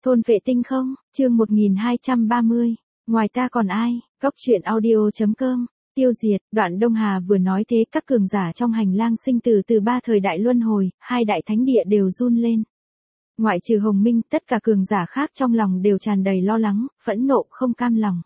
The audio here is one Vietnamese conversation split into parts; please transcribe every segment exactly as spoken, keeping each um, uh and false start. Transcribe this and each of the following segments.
Thôn vệ tinh không, chương một nghìn hai trăm ba mươi. Ngoài ta còn ai, góc truyện audio.com, tiêu diệt, Đoạn Đông Hà vừa nói thế các cường giả trong hành lang sinh tử từ ba thời đại luân hồi, hai đại thánh địa đều run lên. Ngoại trừ Hồng Minh, tất cả cường giả khác trong lòng đều tràn đầy lo lắng, phẫn nộ, không cam lòng.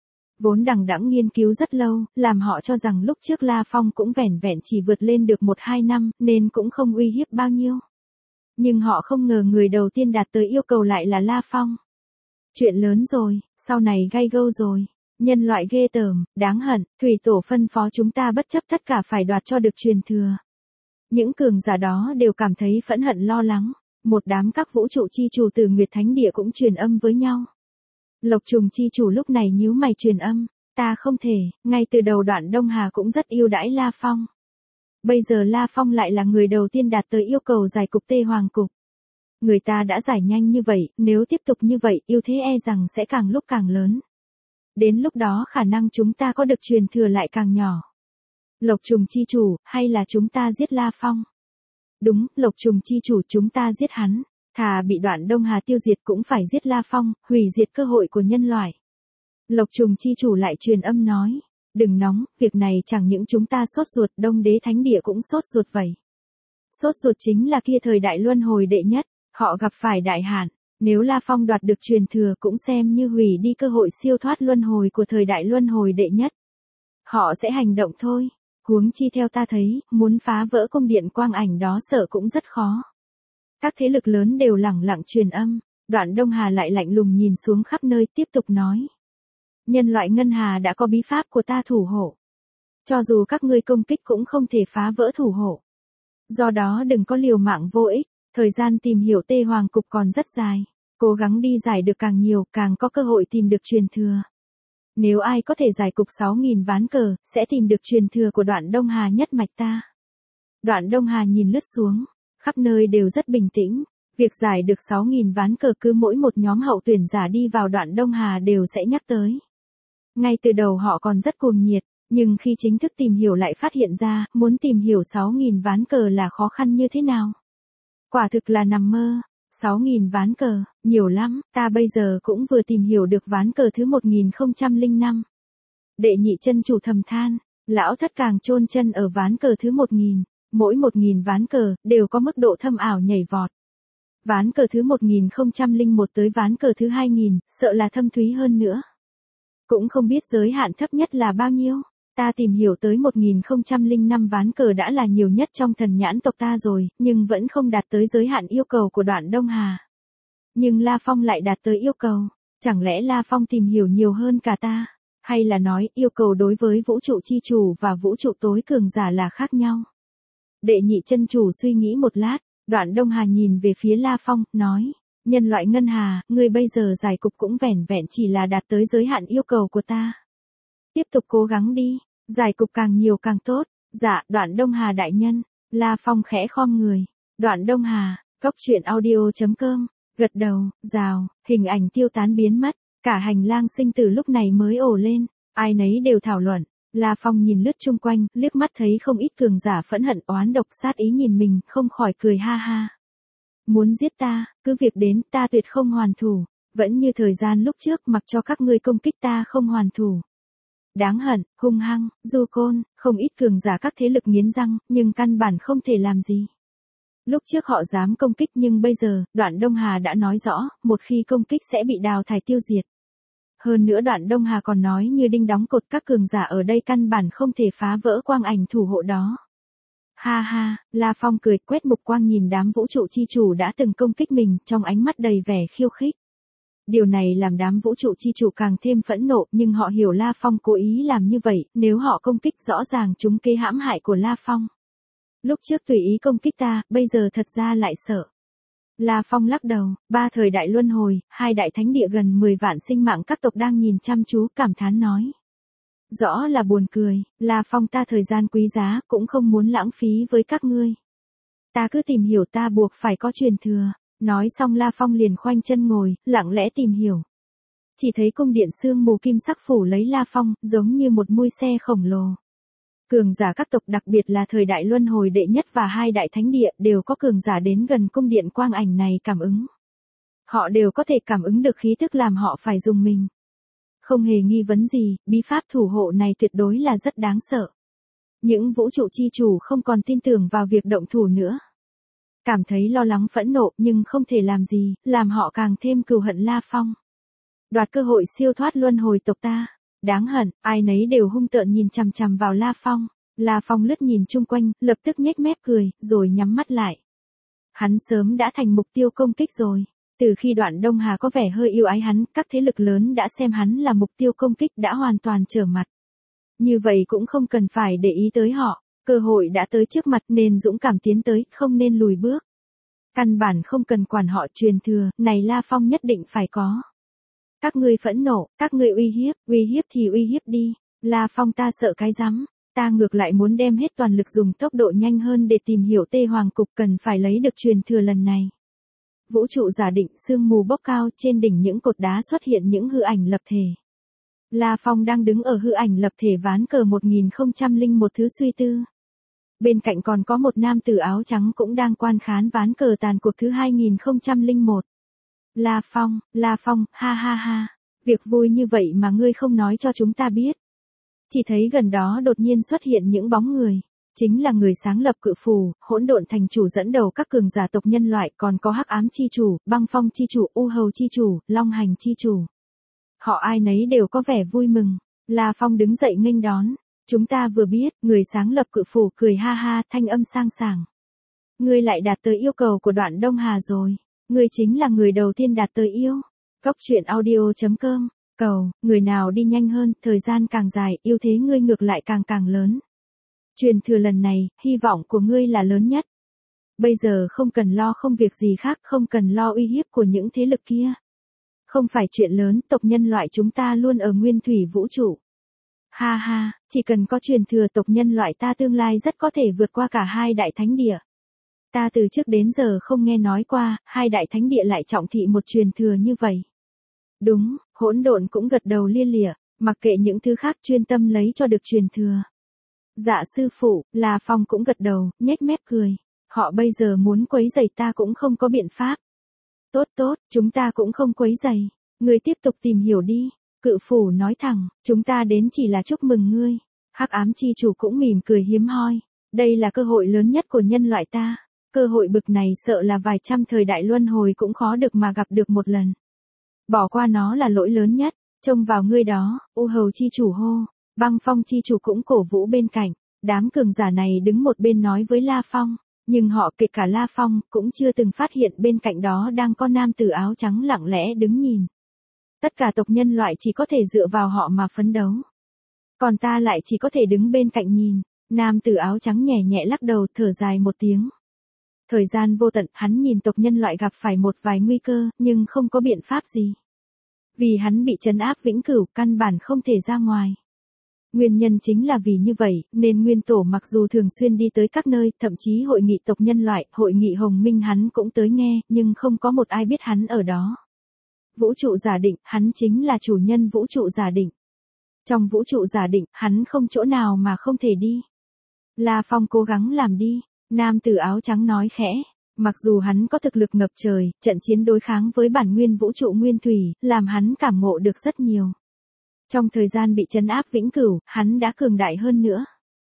Vốn đằng đẵng nghiên cứu rất lâu, làm họ cho rằng lúc trước La Phong cũng vẻn vẹn chỉ vượt lên được một hai năm, nên cũng không uy hiếp bao nhiêu. Nhưng họ không ngờ người đầu tiên đạt tới yêu cầu lại là La Phong. Chuyện lớn rồi, sau này gay go rồi. Nhân loại ghê tởm, đáng hận, thủy tổ phân phó chúng ta bất chấp tất cả phải đoạt cho được truyền thừa. Những cường giả đó đều cảm thấy phẫn hận lo lắng. Một đám các vũ trụ chi chủ từ Nguyệt Thánh Địa cũng truyền âm với nhau. Lộc Trùng chi chủ lúc này nhíu mày truyền âm. Ta không thể, ngay từ đầu Đoạn Đông Hà cũng rất yêu đãi La Phong. Bây giờ La Phong lại là người đầu tiên đạt tới yêu cầu giải cục Tê Hoàng Cục. Người ta đã giải nhanh như vậy, nếu tiếp tục như vậy, yêu thế e rằng sẽ càng lúc càng lớn. Đến lúc đó khả năng chúng ta có được truyền thừa lại càng nhỏ. Lộc Trùng chi chủ, hay là chúng ta giết La Phong? Đúng, Lộc Trùng chi chủ, chúng ta giết hắn. Thà bị Đoạn Đông Hà tiêu diệt cũng phải giết La Phong, hủy diệt cơ hội của nhân loại. Lộc Trùng chi chủ lại truyền âm nói. Đừng nóng, việc này chẳng những chúng ta sốt ruột, Đông Đế Thánh Địa cũng sốt ruột vậy. Sốt ruột chính là kia thời đại luân hồi đệ nhất, họ gặp phải đại hạn, nếu La Phong đoạt được truyền thừa cũng xem như hủy đi cơ hội siêu thoát luân hồi của thời đại luân hồi đệ nhất. Họ sẽ hành động thôi, huống chi theo ta thấy, muốn phá vỡ cung điện quang ảnh đó sợ cũng rất khó. Các thế lực lớn đều lẳng lặng truyền âm, Đoạn Đông Hà lại lạnh lùng nhìn xuống khắp nơi tiếp tục nói. Nhân loại Ngân Hà đã có bí pháp của ta thủ hộ. Cho dù các ngươi công kích cũng không thể phá vỡ thủ hộ. Do đó đừng có liều mạng vô ích, thời gian tìm hiểu Tê Hoàng Cục còn rất dài. Cố gắng đi giải được càng nhiều, càng có cơ hội tìm được truyền thừa. Nếu ai có thể giải cục sáu nghìn ván cờ, sẽ tìm được truyền thừa của Đoạn Đông Hà nhất mạch ta. Đoạn Đông Hà nhìn lướt xuống, khắp nơi đều rất bình tĩnh. Việc giải được sáu nghìn ván cờ cứ mỗi một nhóm hậu tuyển giả đi vào Đoạn Đông Hà đều sẽ nhắc tới. Ngay từ đầu họ còn rất cuồng nhiệt, nhưng khi chính thức tìm hiểu lại phát hiện ra, muốn tìm hiểu sáu nghìn ván cờ là khó khăn như thế nào. Quả thực là nằm mơ, sáu nghìn ván cờ, nhiều lắm, ta bây giờ cũng vừa tìm hiểu được ván cờ thứ một nghìn không trăm lẻ năm. Đệ nhị chân chủ thầm than, lão thất càng chôn chân ở ván cờ thứ một nghìn, mỗi một nghìn ván cờ, đều có mức độ thâm ảo nhảy vọt. Ván cờ thứ một nghìn không trăm lẻ một tới ván cờ thứ hai nghìn, sợ là thâm thúy hơn nữa. Cũng không biết giới hạn thấp nhất là bao nhiêu. Ta tìm hiểu tới một nghìn không trăm lẻ năm ván cờ đã là nhiều nhất trong thần nhãn tộc ta rồi, nhưng vẫn không đạt tới giới hạn yêu cầu của Đoạn Đông Hà. Nhưng La Phong lại đạt tới yêu cầu. Chẳng lẽ La Phong tìm hiểu nhiều hơn cả ta? Hay là nói yêu cầu đối với vũ trụ chi chủ và vũ trụ tối cường giả là khác nhau? Đệ nhị chân chủ suy nghĩ một lát, Đoạn Đông Hà nhìn về phía La Phong, nói. Nhân loại Ngân Hà, ngươi bây giờ giải cục cũng vẻn vẹn chỉ là đạt tới giới hạn yêu cầu của ta. Tiếp tục cố gắng đi, giải cục càng nhiều càng tốt. Dạ, Đoạn Đông Hà đại nhân. La Phong khẽ khom người. Đoạn Đông Hà, góc truyện audio.com, gật đầu, rào, hình ảnh tiêu tán biến mất. Cả hành lang sinh tử lúc này mới ồ lên, ai nấy đều thảo luận. La Phong nhìn lướt chung quanh, liếc mắt thấy không ít cường giả phẫn hận oán độc sát ý nhìn mình, không khỏi cười ha ha. Muốn giết ta, cứ việc đến, ta tuyệt không hoàn thủ. Vẫn như thời gian lúc trước mặc cho các ngươi công kích ta không hoàn thủ. Đáng hận, hung hăng, du côn, không ít cường giả các thế lực nghiến răng, nhưng căn bản không thể làm gì. Lúc trước họ dám công kích nhưng bây giờ, Đoạn Đông Hà đã nói rõ, một khi công kích sẽ bị đào thải tiêu diệt. Hơn nữa Đoạn Đông Hà còn nói như đinh đóng cột các cường giả ở đây căn bản không thể phá vỡ quang ảnh thủ hộ đó. Ha ha, La Phong cười quét mục quang nhìn đám vũ trụ chi chủ đã từng công kích mình trong ánh mắt đầy vẻ khiêu khích. Điều này làm đám vũ trụ chi chủ càng thêm phẫn nộ nhưng họ hiểu La Phong cố ý làm như vậy, nếu họ công kích rõ ràng chúng kế hãm hại của La Phong. Lúc trước tùy ý công kích ta, bây giờ thật ra lại sợ. La Phong lắc đầu, ba thời đại luân hồi, hai đại thánh địa gần mười vạn sinh mạng các tộc đang nhìn chăm chú cảm thán nói. Rõ là buồn cười, La Phong ta thời gian quý giá cũng không muốn lãng phí với các ngươi. Ta cứ tìm hiểu ta buộc phải có truyền thừa. Nói xong La Phong liền khoanh chân ngồi, lặng lẽ tìm hiểu. Chỉ thấy cung điện sương mù kim sắc phủ lấy La Phong, giống như một mui xe khổng lồ. Cường giả các tộc đặc biệt là thời đại luân hồi đệ nhất và hai đại thánh địa đều có cường giả đến gần cung điện quang ảnh này cảm ứng. Họ đều có thể cảm ứng được khí tức làm họ phải dùng mình. Không hề nghi vấn gì, bí pháp thủ hộ này tuyệt đối là rất đáng sợ. Những vũ trụ chi chủ không còn tin tưởng vào việc động thủ nữa. Cảm thấy lo lắng phẫn nộ nhưng không thể làm gì, làm họ càng thêm cừu hận La Phong. Đoạt cơ hội siêu thoát luân hồi tộc ta. Đáng hận, ai nấy đều hung tợn nhìn chằm chằm vào La Phong. La Phong lướt nhìn chung quanh, lập tức nhếch mép cười, rồi nhắm mắt lại. Hắn sớm đã thành mục tiêu công kích rồi. Từ khi Đoạn Đông Hà có vẻ hơi yêu ái hắn, các thế lực lớn đã xem hắn là mục tiêu công kích đã hoàn toàn trở mặt. Như vậy cũng không cần phải để ý tới họ, cơ hội đã tới trước mặt nên dũng cảm tiến tới, không nên lùi bước. Căn bản không cần quản họ truyền thừa, này La Phong nhất định phải có. Các ngươi phẫn nộ, các ngươi uy hiếp, uy hiếp thì uy hiếp đi, La Phong ta sợ cái rắm, ta ngược lại muốn đem hết toàn lực dùng tốc độ nhanh hơn để tìm hiểu Tê Hoàng Cục cần phải lấy được truyền thừa lần này. Vũ trụ giả định sương mù bốc cao trên đỉnh những cột đá xuất hiện những hư ảnh lập thể. La Phong đang đứng ở hư ảnh lập thể ván cờ một nghìn không trăm lẻ một thứ suy tư. Bên cạnh còn có một nam tử áo trắng cũng đang quan khán ván cờ tàn cuộc thứ hai nghìn không trăm lẻ một. La Phong, La Phong, ha ha ha, việc vui như vậy mà ngươi không nói cho chúng ta biết. Chỉ thấy gần đó đột nhiên xuất hiện những bóng người. Chính là người sáng lập cự phù, hỗn độn thành chủ dẫn đầu các cường giả tộc nhân loại, còn có hắc ám chi chủ, băng phong chi chủ, u hầu chi chủ, long hành chi chủ. Họ ai nấy đều có vẻ vui mừng. La Phong đứng dậy nghênh đón. Chúng ta vừa biết, người sáng lập cự phù cười ha ha, thanh âm sang sảng. Ngươi lại đạt tới yêu cầu của Đoạn Đông Hà rồi. Ngươi chính là người đầu tiên đạt tới yêu. Góc truyện audio chấm com. Cầu, người nào đi nhanh hơn, thời gian càng dài, yêu thế ngươi ngược lại càng càng lớn. Truyền thừa lần này, hy vọng của ngươi là lớn nhất. Bây giờ không cần lo không việc gì khác, không cần lo uy hiếp của những thế lực kia. Không phải chuyện lớn, tộc nhân loại chúng ta luôn ở nguyên thủy vũ trụ. Ha ha, chỉ cần có truyền thừa tộc nhân loại ta tương lai rất có thể vượt qua cả hai đại thánh địa. Ta từ trước đến giờ không nghe nói qua, hai đại thánh địa lại trọng thị một truyền thừa như vậy. Đúng, hỗn độn cũng gật đầu lia lịa, mặc kệ những thứ khác chuyên tâm lấy cho được truyền thừa. Dạ sư phụ, La Phong cũng gật đầu, nhếch mép cười. Họ bây giờ muốn quấy rầy ta cũng không có biện pháp. Tốt tốt, chúng ta cũng không quấy rầy. Ngươi tiếp tục tìm hiểu đi. Cự phủ nói thẳng, chúng ta đến chỉ là chúc mừng ngươi. Hắc ám chi chủ cũng mỉm cười hiếm hoi. Đây là cơ hội lớn nhất của nhân loại ta. Cơ hội bực này sợ là vài trăm thời đại luân hồi cũng khó được mà gặp được một lần. Bỏ qua nó là lỗi lớn nhất. Trông vào ngươi đó, u hầu chi chủ hô. Băng phong chi chủ cũng cổ vũ bên cạnh. Đám cường giả này đứng một bên nói với La Phong. Nhưng họ kể cả La Phong cũng chưa từng phát hiện bên cạnh đó đang có nam tử áo trắng lặng lẽ đứng nhìn. Tất cả tộc nhân loại chỉ có thể dựa vào họ mà phấn đấu. Còn ta lại chỉ có thể đứng bên cạnh nhìn. Nam tử áo trắng nhẹ nhẹ lắc đầu thở dài một tiếng. Thời gian vô tận hắn nhìn tộc nhân loại gặp phải một vài nguy cơ nhưng không có biện pháp gì. Vì hắn bị trấn áp vĩnh cửu căn bản không thể ra ngoài. Nguyên nhân chính là vì như vậy, nên Nguyên Tổ mặc dù thường xuyên đi tới các nơi, thậm chí hội nghị tộc nhân loại, hội nghị Hồng Minh hắn cũng tới nghe, nhưng không có một ai biết hắn ở đó. Vũ trụ giả định, hắn chính là chủ nhân vũ trụ giả định. Trong vũ trụ giả định, hắn không chỗ nào mà không thể đi. La Phong cố gắng làm đi, nam tử áo trắng nói khẽ. Mặc dù hắn có thực lực ngập trời, trận chiến đối kháng với bản nguyên vũ trụ nguyên thủy, làm hắn cảm ngộ được rất nhiều. Trong thời gian bị trấn áp vĩnh cửu, hắn đã cường đại hơn nữa.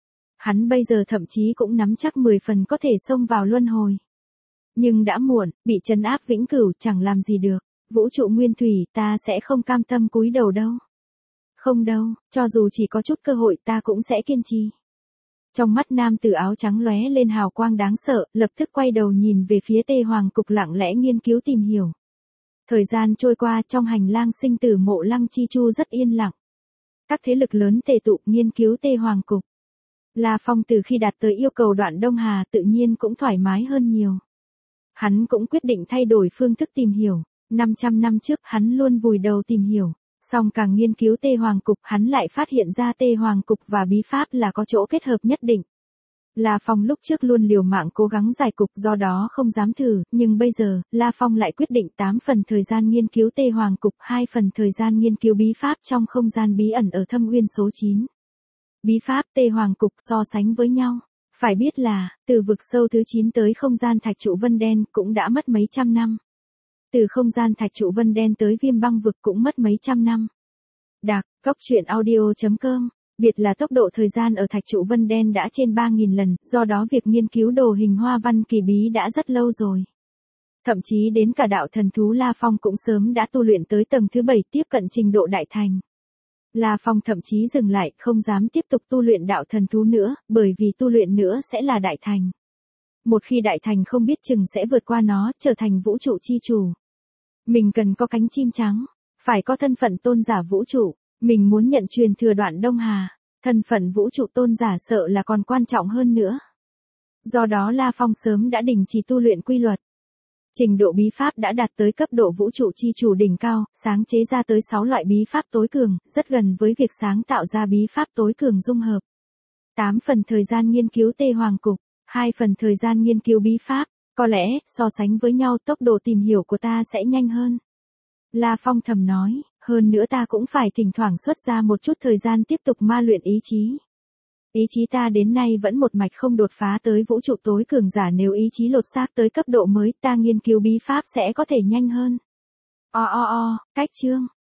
Hắn bây giờ thậm chí cũng nắm chắc mười phần có thể xông vào luân hồi. Nhưng đã muộn, bị trấn áp vĩnh cửu chẳng làm gì được. Vũ trụ nguyên thủy ta sẽ không cam tâm cúi đầu đâu. Không đâu, cho dù chỉ có chút cơ hội ta cũng sẽ kiên trì. Trong mắt nam tử áo trắng lóe lên hào quang đáng sợ, lập tức quay đầu nhìn về phía Tê Hoàng Cục lặng lẽ nghiên cứu tìm hiểu. Thời gian trôi qua trong hành lang sinh tử mộ Lăng Chi Chu rất yên lặng. Các thế lực lớn tề tụ nghiên cứu Tê Hoàng Cục. La Phong từ khi đạt tới yêu cầu Đoạn Đông Hà tự nhiên cũng thoải mái hơn nhiều. Hắn cũng quyết định thay đổi phương thức tìm hiểu. năm trăm năm trước hắn luôn vùi đầu tìm hiểu. Song càng nghiên cứu Tê Hoàng Cục hắn lại phát hiện ra Tê Hoàng Cục và bí pháp là có chỗ kết hợp nhất định. La Phong lúc trước luôn liều mạng cố gắng giải cục do đó không dám thử, nhưng bây giờ, La Phong lại quyết định tám phần thời gian nghiên cứu Tê Hoàng Cục, hai phần thời gian nghiên cứu bí pháp trong không gian bí ẩn ở Thâm Uyên số chín. Bí pháp Tê Hoàng Cục so sánh với nhau. Phải biết là, từ vực sâu thứ chín tới không gian thạch trụ Vân Đen cũng đã mất mấy trăm năm. Từ không gian thạch trụ vân đen tới viêm băng vực cũng mất mấy trăm năm. Đặc, cốc truyện audio.com. Biệt là tốc độ thời gian ở thạch trụ vân đen đã trên ba nghìn lần, do đó việc nghiên cứu đồ hình hoa văn kỳ bí đã rất lâu rồi. Thậm chí đến cả đạo thần thú La Phong cũng sớm đã tu luyện tới tầng thứ bảy, tiếp cận trình độ đại thành. La Phong thậm chí dừng lại, không dám tiếp tục tu luyện đạo thần thú nữa, bởi vì tu luyện nữa sẽ là đại thành. Một khi đại thành không biết chừng sẽ vượt qua nó, trở thành vũ trụ chi chủ. Mình cần có cánh chim trắng, phải có thân phận tôn giả vũ trụ, mình muốn nhận truyền thừa Đoạn Đông Hà, thân phận vũ trụ tôn giả sợ là còn quan trọng hơn nữa. Do đó La Phong sớm đã đình chỉ tu luyện quy luật. Trình độ bí pháp đã đạt tới cấp độ vũ trụ chi chủ đỉnh cao, sáng chế ra tới sáu loại bí pháp tối cường, rất gần với việc sáng tạo ra bí pháp tối cường dung hợp. tám phần thời gian nghiên cứu Tê Hoàng Cục, hai phần thời gian nghiên cứu bí pháp, có lẽ, so sánh với nhau tốc độ tìm hiểu của ta sẽ nhanh hơn. La Phong thầm nói, hơn nữa ta cũng phải thỉnh thoảng xuất ra một chút thời gian tiếp tục ma luyện ý chí. Ý chí ta đến nay vẫn một mạch không đột phá tới vũ trụ tối cường giả, nếu ý chí lột xác tới cấp độ mới, ta nghiên cứu bí pháp sẽ có thể nhanh hơn. O o o, cách chương.